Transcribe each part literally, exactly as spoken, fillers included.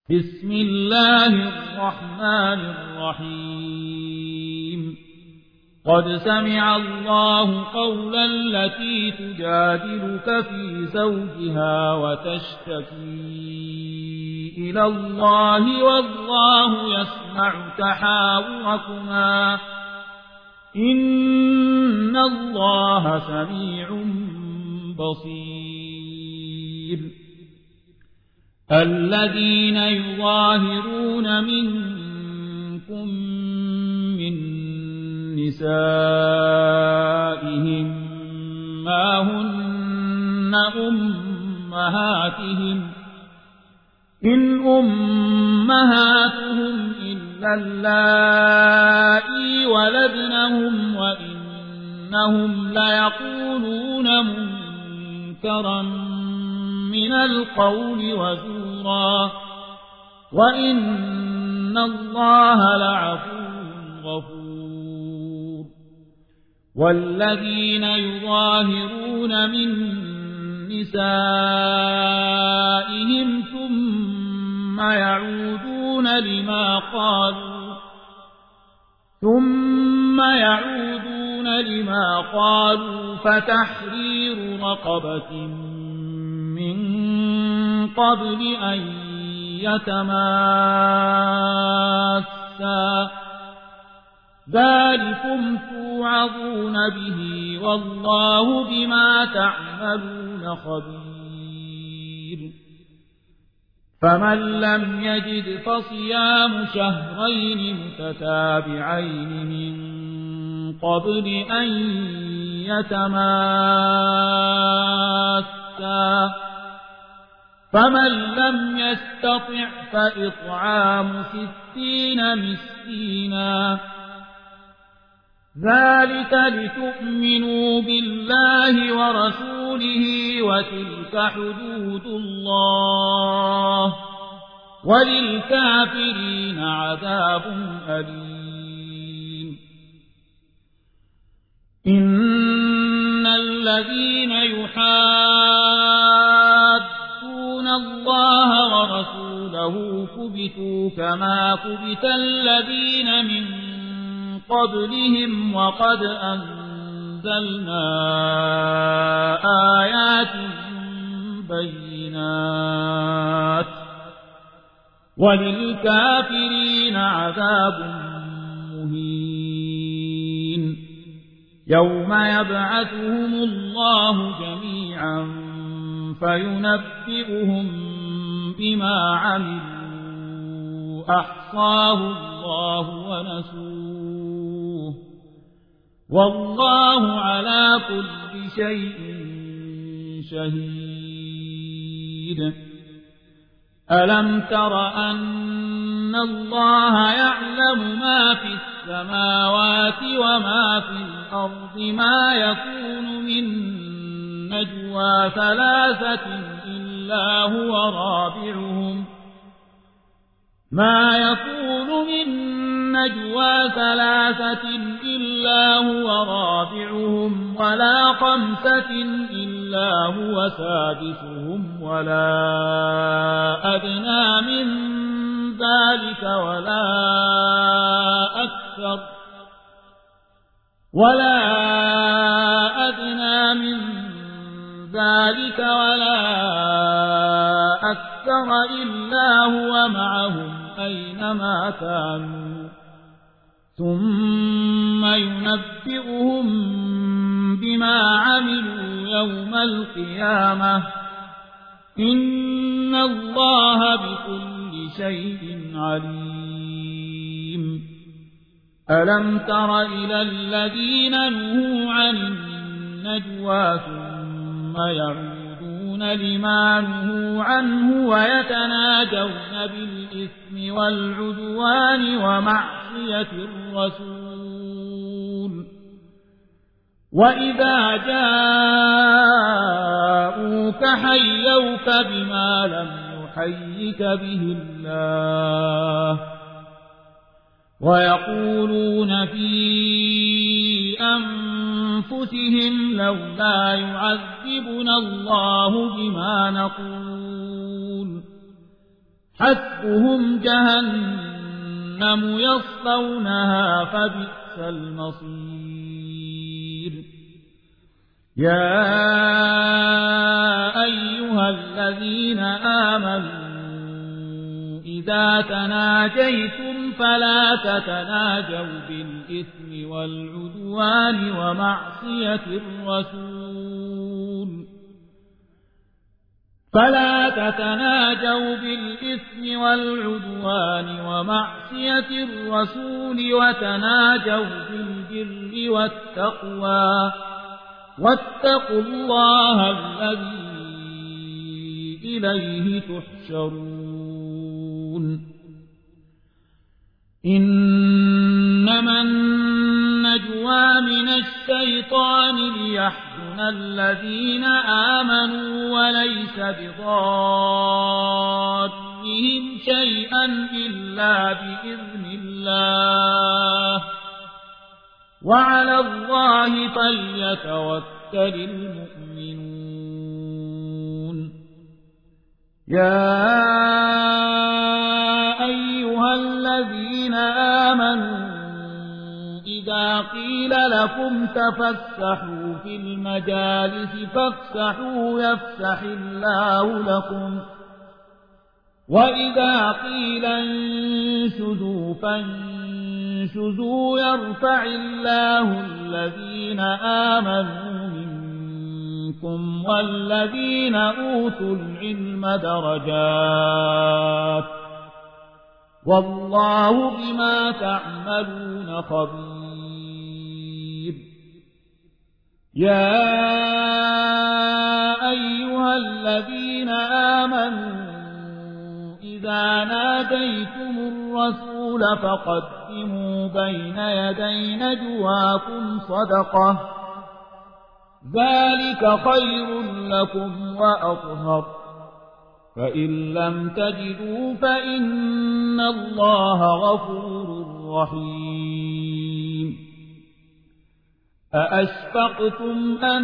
بسم الله الرحمن الرحيم قد سمع الله قولا التي تجادلك في زوجها وتشتكي إلى الله والله يسمع تحاوركما إن الله سميع بصير الذين يظاهرون منكم من نسائهم ما هن أمهاتهم إن أمهاتهم إلا اللائي ولدنهم وإنهم ليقولون منكرا من القول وزورا وإن الله لعفو غفور والذين يظاهرون من نسائهم ثم يعودون لما قالوا ثم يعودون لما قالوا فتحرير رقبة من قبل أن يتماسا ذلكم توعظون به والله بما تعملون خبير فمن لم يجد فصيام شهرين متتابعين من قبل أن يتماسا فمن لم يستطع فإطعام ستين مسكينا ذلك لتؤمنوا بالله ورسوله وتلك حدود الله وللكافرين عذاب أليم إن الذين يحادون الله ورسوله كبتوا كما كبت الذين من قبلهم وقد أنزلنا آيات بينات وللكافرين عذاب مهين يوم يبعثهم الله جميعا فينبئهم بما عملوا أحصاه الله ونسوه والله على كل شيء شهيد ألم تر أن الله يعلم ما في السماوات وما في الأرض ما يكون من نجوى ثلاثة إلا هو رابعهم ما يكون من نجوى ثلاثة إلا هو رابعهم ولا خمسة إلا هو سادسهم ولا أدنى من ذلك ولا أكثر ولا أدنى من ذلك ولا أكثر إلا هو معهم أينما كانوا ثم ينبئهم بما عملوا يوم القيامة إن الله بكل شيء عليم ألم تر إلى الذين نهوا عن النجوى ثم يعودون لما نهوا عنه ويتناجون بالإثم والعدوان ومعصية الرسول وإذا جاءوك حيوك بما لم يحيك به الله ويقولون في أنفسهم لولا يعذبنا الله بما نقول حسبهم جهنم يصلونها فبئس المصير يا أيها الذين آمنوا إذا تناجيتم فلا تتناجوا بالإثم والعدوان ومعصية الرسول فلا تتناجوا بالإثم والعدوان ومعصية الرسول وتناجوا بالبر والتقوى واتقوا الله الذي إليه تحشرون إنما النجوى من الشيطان ليحزن الذين آمنوا وليس بضارهم شيئا إلا بإذن الله وعلى الله فليتوكل المؤمنون يا أيها الذين آمنوا إذا قيل لكم تفسحوا في المجالس فافسحوا يفسح الله لكم وإذا قيل انشزوا فانشزوا يرفع الله الذين آمنوا منكم والذين أوتوا العلم درجات والله بما تعملون خبير يا أيها الذين آمنوا إذا ناديتم الرسول فقدموا بين يدي نجواكم صدقة ذلك خير لكم وأطهر فإن لم تجدوا فإن الله غفور رحيم أأشفقتم أن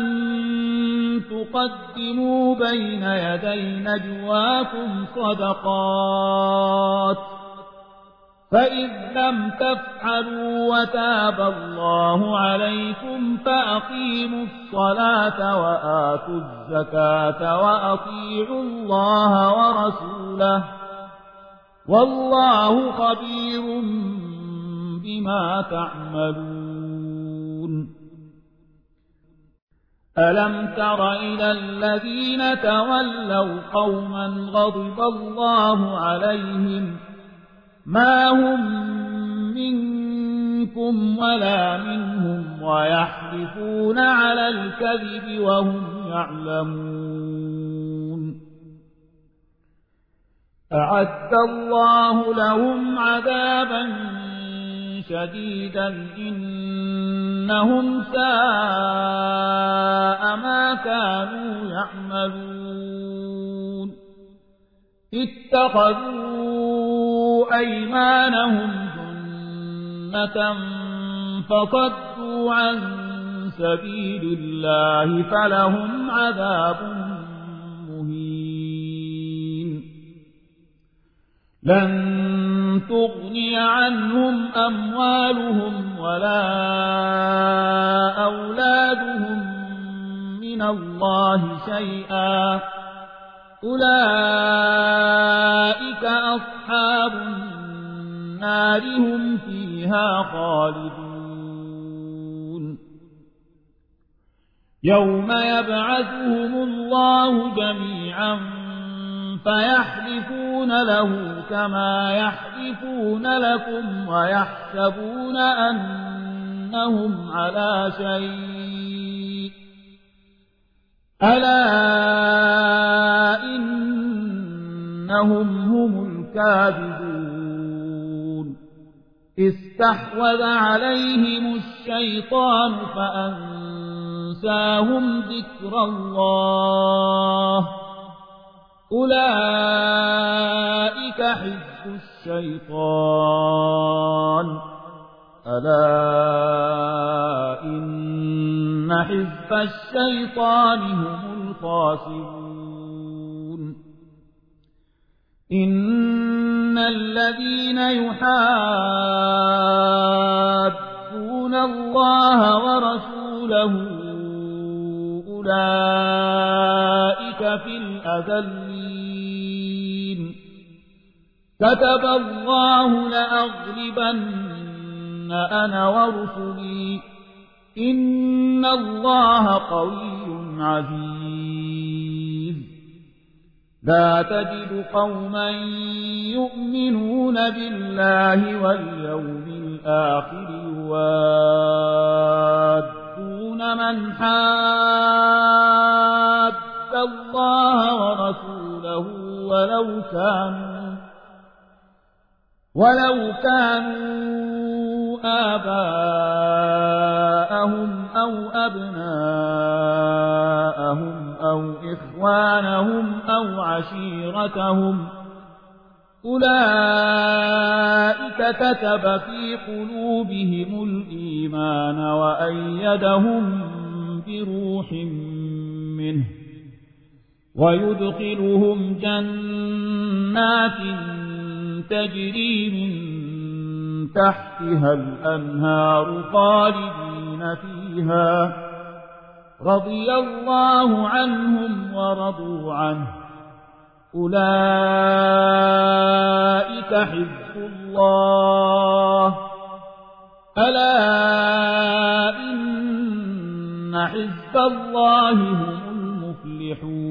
تقدموا بين يدي نجواكم صدقات فإذ لم تفعلوا وتاب الله عليكم فأقيموا الصلاة وآتوا الزكاة وأطيعوا الله ورسوله والله خبير بما تعملون ألم تر إلى الذين تولوا قوما غضب الله عليهم ما هم منكم ولا منهم ويحلفون على الكذب وهم يعلمون أعد الله لهم عذابا شديدا إنهم ساء ما كانوا يعملون اتخذوا أيمانهم جنة فصدوا عن سبيل الله فلهم عذاب مهين لن تغني عنهم أموالهم ولا أولادهم من الله شيئا أولئك أصحاب النار هم فيها خالدون يوم يبعثهم الله جميعا فيحلفون له كما يحلفون لكم ويحسبون أنهم على شيء ألا إنهم هم الكاذبون استحوذ عليهم الشيطان فأنساهم ذكر الله أولئك حزب الشيطان ألا إن حزب الشيطان هم الخاسرون إن الذين يحادون الله ورسوله أولئك في الأذلين كتب الله لأغلبن أنا ورسلي إن الله قوي عزيز لا تجد قوما يؤمنون بالله واليوم الآخر يوادون من حاد الله ورسوله ولو كانوا ولو كانوا آباءهم أو أبناءهم أو إخوانهم أو عشيرتهم أولئك كتب في قلوبهم الإيمان وأيدهم بروح منه ويدخلهم جنات تجري من تحتها الأنهار خالدين فيها رضي الله عنهم ورضوا عنه أولئك حزب الله ألا إن حزب الله هم المفلحون